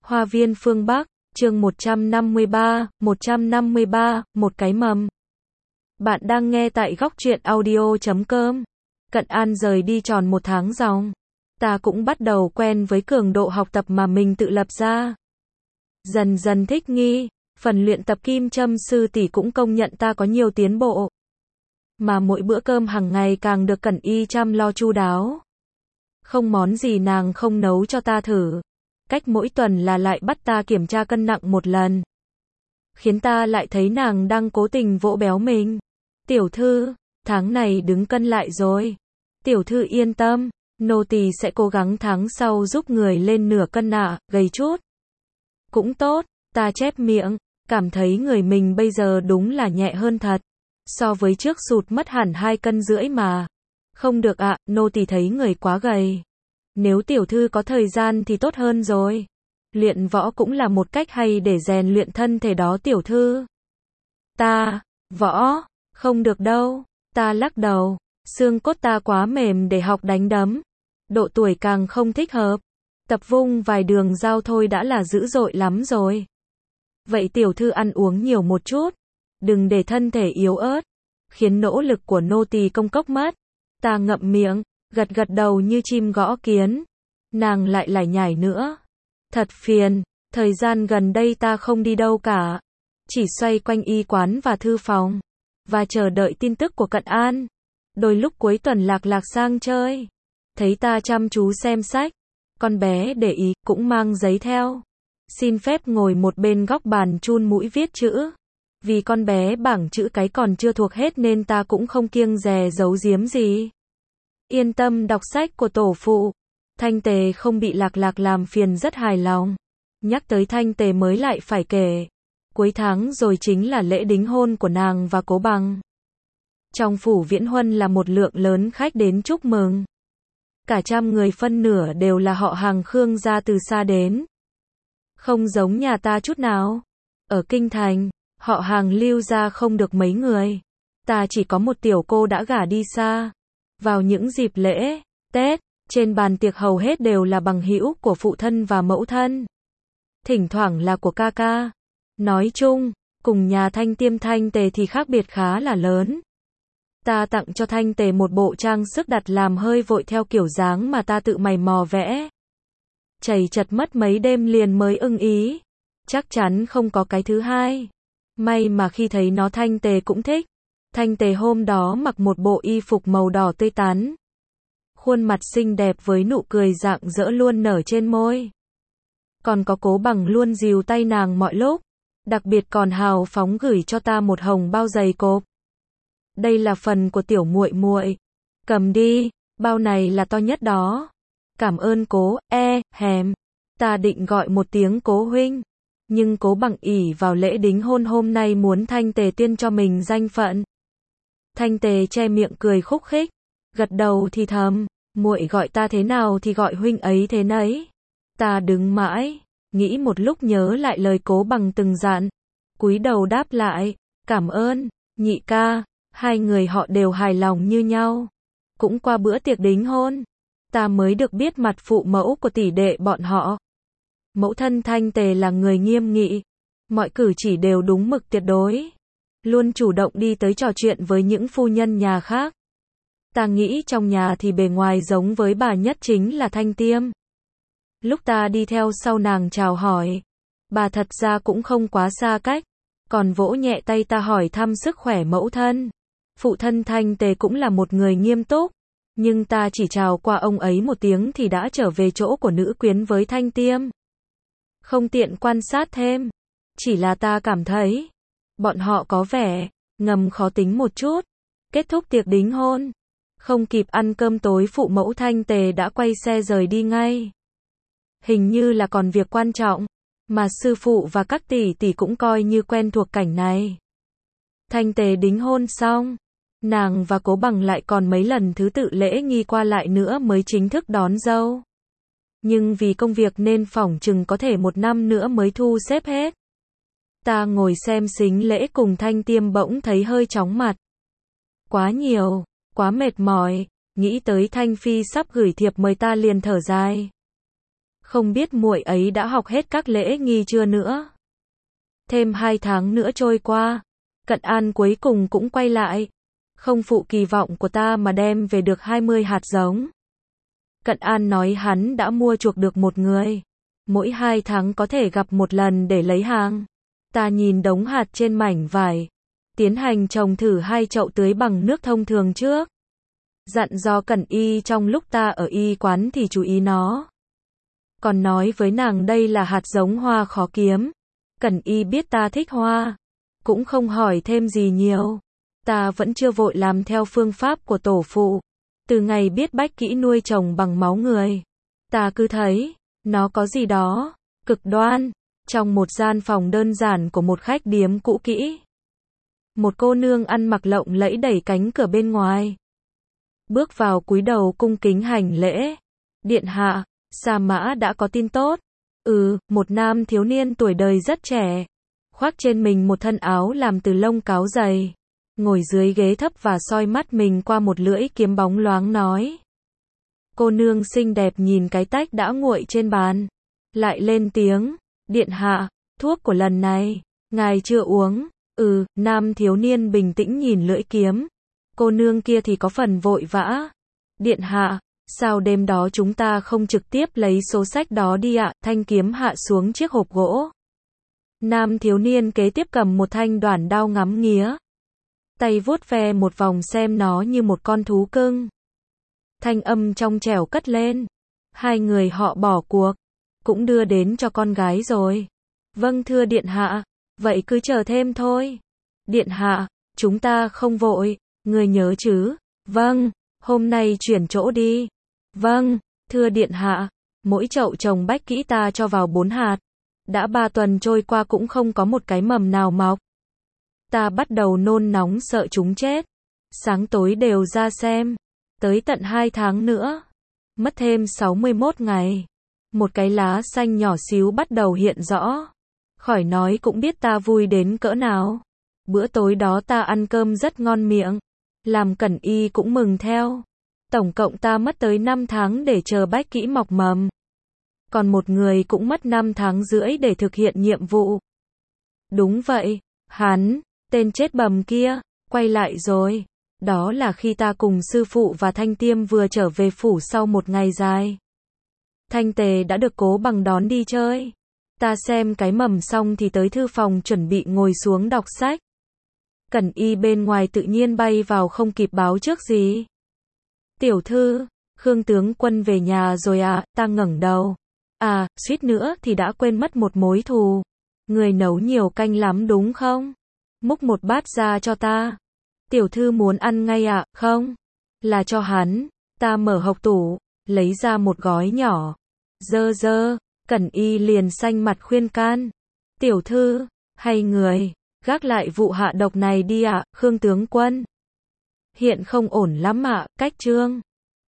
Hoa viên phương Bắc, chương 153, một cái mầm. Bạn đang nghe tại góc truyện audio.com. Cận An rời đi tròn 1 tháng dòng. Ta cũng bắt đầu quen với cường độ học tập mà mình tự lập ra. Dần dần thích nghi, phần luyện tập kim châm sư tỷ cũng công nhận ta có nhiều tiến bộ. Mà mỗi bữa cơm hàng ngày càng được Cẩn Y chăm lo chu đáo. Không món gì nàng không nấu cho ta thử. Cách mỗi tuần là lại bắt ta kiểm tra cân nặng một lần. Khiến ta lại thấy nàng đang cố tình vỗ béo mình. Tiểu thư, tháng này đứng cân lại rồi. Tiểu thư yên tâm, nô tỳ sẽ cố gắng tháng sau giúp người lên nửa cân nạ, gầy chút. Cũng tốt, ta chép miệng, cảm thấy người mình bây giờ đúng là nhẹ hơn thật. So với trước sụt mất hẳn 2,5 cân mà. Không được ạ, nô tỳ thấy người quá gầy. Nếu tiểu thư có thời gian thì tốt hơn rồi. Luyện võ cũng là một cách hay để rèn luyện thân thể đó tiểu thư. Ta, võ, không được đâu. Ta lắc đầu, xương cốt ta quá mềm để học đánh đấm. Độ tuổi càng không thích hợp. Tập vung vài đường dao thôi đã là dữ dội lắm rồi. Vậy tiểu thư ăn uống nhiều một chút. Đừng để thân thể yếu ớt. Khiến nỗ lực của nô tỳ công cốc mất. Ta ngậm miệng, gật gật đầu như chim gõ kiến. Nàng lại lải nhải nữa. Thật phiền, thời gian gần đây ta không đi đâu cả. Chỉ xoay quanh y quán và thư phòng. Và chờ đợi tin tức của Cận An. Đôi lúc cuối tuần lạc sang chơi. Thấy ta chăm chú xem sách. Con bé để ý, cũng mang giấy theo. Xin phép ngồi một bên góc bàn chun mũi viết chữ. Vì con bé bảng chữ cái còn chưa thuộc hết nên ta cũng không kiêng dè giấu giếm gì. Yên tâm đọc sách của tổ phụ. Thanh Tề không bị Lạc làm phiền rất hài lòng. Nhắc tới Thanh Tề mới lại phải kể. Cuối tháng rồi chính là lễ đính hôn của nàng và Cố Bằng. Trong phủ Viễn Huân là một lượng lớn khách đến chúc mừng. Cả 100 người phân nửa đều là họ hàng Khương gia từ xa đến. Không giống nhà ta chút nào. Ở Kinh Thành, họ hàng Lưu gia không được mấy người. Ta chỉ có một tiểu cô đã gả đi xa. Vào những dịp lễ, Tết, trên bàn tiệc hầu hết đều là bằng hữu của phụ thân và mẫu thân. Thỉnh thoảng là của ca ca. Nói chung, cùng nhà Thanh Tề thì khác biệt khá là lớn. Ta tặng cho Thanh Tề một bộ trang sức đặt làm hơi vội theo kiểu dáng mà ta tự mày mò vẽ. Chầy chật mất mấy đêm liền mới ưng ý. Chắc chắn không có cái thứ hai. May mà khi thấy nó Thanh Tề cũng thích. Thanh Tề hôm đó mặc một bộ y phục màu đỏ tươi tắn. Khuôn mặt xinh đẹp với nụ cười rạng rỡ luôn nở trên môi. Còn có Cố Bằng luôn dìu tay nàng mọi lúc. Đặc biệt còn hào phóng gửi cho ta một hồng bao dày cộp. Đây là phần của tiểu muội muội. Cầm đi, bao này là to nhất đó. Cảm ơn Cố, hèm. Ta định gọi một tiếng Cố huynh. Nhưng Cố Bằng ỷ vào lễ đính hôn hôm nay muốn Thanh Tề tiên cho mình danh phận. Thanh Tề che miệng cười khúc khích, gật đầu thì thầm, muội gọi ta thế nào thì gọi huynh ấy thế nấy. Ta đứng mãi, nghĩ một lúc nhớ lại lời Cố Bằng từng dặn, cúi đầu đáp lại, cảm ơn, nhị ca. Hai người họ đều hài lòng như nhau. Cũng qua bữa tiệc đính hôn, ta mới được biết mặt phụ mẫu của tỷ đệ bọn họ. Mẫu thân Thanh Tề là người nghiêm nghị, mọi cử chỉ đều đúng mực tuyệt đối. Luôn chủ động đi tới trò chuyện với những phu nhân nhà khác. Ta nghĩ trong nhà thì bề ngoài giống với bà nhất chính là Thanh Tiêm. Lúc ta đi theo sau nàng chào hỏi, bà thật ra cũng không quá xa cách, còn vỗ nhẹ tay ta hỏi thăm sức khỏe mẫu thân. Phụ thân Thanh Tề cũng là một người nghiêm túc, nhưng ta chỉ chào qua ông ấy một tiếng thì đã trở về chỗ của nữ quyến với Thanh Tiêm. Không tiện quan sát thêm, chỉ là ta cảm thấy bọn họ có vẻ ngầm khó tính một chút. Kết thúc tiệc đính hôn, không kịp ăn cơm tối phụ mẫu Thanh Tề đã quay xe rời đi ngay. Hình như là còn việc quan trọng, mà sư phụ và các tỷ tỷ cũng coi như quen thuộc cảnh này. Thanh Tề đính hôn xong, nàng và Cố Bằng lại còn mấy lần thứ tự lễ nghi qua lại nữa mới chính thức đón dâu. Nhưng vì công việc nên phỏng chừng có thể 1 năm nữa mới thu xếp hết. Ta ngồi xem sính lễ cùng Thanh Tiêm bỗng thấy hơi chóng mặt. Quá nhiều, quá mệt mỏi, nghĩ tới Thanh Phi sắp gửi thiệp mời ta liền thở dài. Không biết muội ấy đã học hết các lễ nghi chưa nữa. Thêm 2 tháng nữa trôi qua, Cận An cuối cùng cũng quay lại. Không phụ kỳ vọng của ta mà đem về được 20 hạt giống. Cận An nói hắn đã mua chuộc được một người. Mỗi 2 tháng có thể gặp một lần để lấy hàng. Ta nhìn đống hạt trên mảnh vải. Tiến hành trồng thử 2 chậu tưới bằng nước thông thường trước. Dặn dò Cẩn Y trong lúc ta ở y quán thì chú ý nó. Còn nói với nàng đây là hạt giống hoa khó kiếm. Cẩn Y biết ta thích hoa. Cũng không hỏi thêm gì nhiều. Ta vẫn chưa vội làm theo phương pháp của tổ phụ. Từ ngày biết bách kỹ nuôi trồng bằng máu người. Ta cứ thấy, nó có gì đó, cực đoan. Trong một gian phòng đơn giản của một khách điếm cũ kỹ. Một cô nương ăn mặc lộng lẫy đẩy cánh cửa bên ngoài. Bước vào cúi đầu cung kính hành lễ. Điện hạ, Sa Mã đã có tin tốt. Một nam thiếu niên tuổi đời rất trẻ. Khoác trên mình một thân áo làm từ lông cáo dày. Ngồi dưới ghế thấp và soi mắt mình qua một lưỡi kiếm bóng loáng nói. Cô nương xinh đẹp nhìn cái tách đã nguội trên bàn. Lại lên tiếng. Điện hạ, thuốc của lần này, ngài chưa uống. Nam thiếu niên bình tĩnh nhìn lưỡi kiếm. Cô nương kia thì có phần vội vã. Điện hạ, sao đêm đó chúng ta không trực tiếp lấy số sách đó đi ạ? Thanh kiếm hạ xuống chiếc hộp gỗ. Nam thiếu niên kế tiếp cầm một thanh đoản đao ngắm nghía. Tay vuốt ve một vòng xem nó như một con thú cưng. Thanh âm trong trẻo cất lên. 2 người họ bỏ cuộc. Cũng đưa đến cho con gái rồi. Vâng thưa điện hạ. Vậy cứ chờ thêm thôi. Điện hạ, chúng ta không vội. Người nhớ chứ? Vâng. Hôm nay chuyển chỗ đi. Vâng. Thưa điện hạ. Mỗi chậu trồng bách kỹ ta cho vào 4 hạt. Đã 3 tuần trôi qua cũng không có một cái mầm nào mọc. Ta bắt đầu nôn nóng sợ chúng chết. Sáng tối đều ra xem. Tới tận 2 tháng nữa. Mất thêm 61 ngày. Một cái lá xanh nhỏ xíu bắt đầu hiện rõ. Khỏi nói cũng biết ta vui đến cỡ nào. Bữa tối đó ta ăn cơm rất ngon miệng. Làm Cẩn Y cũng mừng theo. Tổng cộng ta mất tới 5 tháng để chờ bách kỹ mọc mầm. Còn một người cũng mất 5 tháng rưỡi để thực hiện nhiệm vụ. Đúng vậy, hắn, tên chết bầm kia, quay lại rồi. Đó là khi ta cùng sư phụ và Thanh Tiêm vừa trở về phủ sau một ngày dài. Thanh Tề đã được Cố Bằng đón đi chơi. Ta xem cái mầm xong thì tới thư phòng chuẩn bị ngồi xuống đọc sách. Cẩn Y bên ngoài tự nhiên bay vào không kịp báo trước gì. Tiểu thư, Khương tướng quân về nhà rồi à? Ta ngẩng đầu. Suýt nữa thì đã quên mất một mối thù. Người nấu nhiều canh lắm đúng không? Múc một bát ra cho ta. Tiểu thư muốn ăn ngay ạ? Không. Là cho hắn. Ta mở hộc tủ, lấy ra một gói nhỏ. Dơ. Cẩn Y liền xanh mặt khuyên can. Tiểu thư, hay người, gác lại vụ hạ độc này đi ạ, Khương tướng quân. Hiện không ổn lắm ạ, cách trương.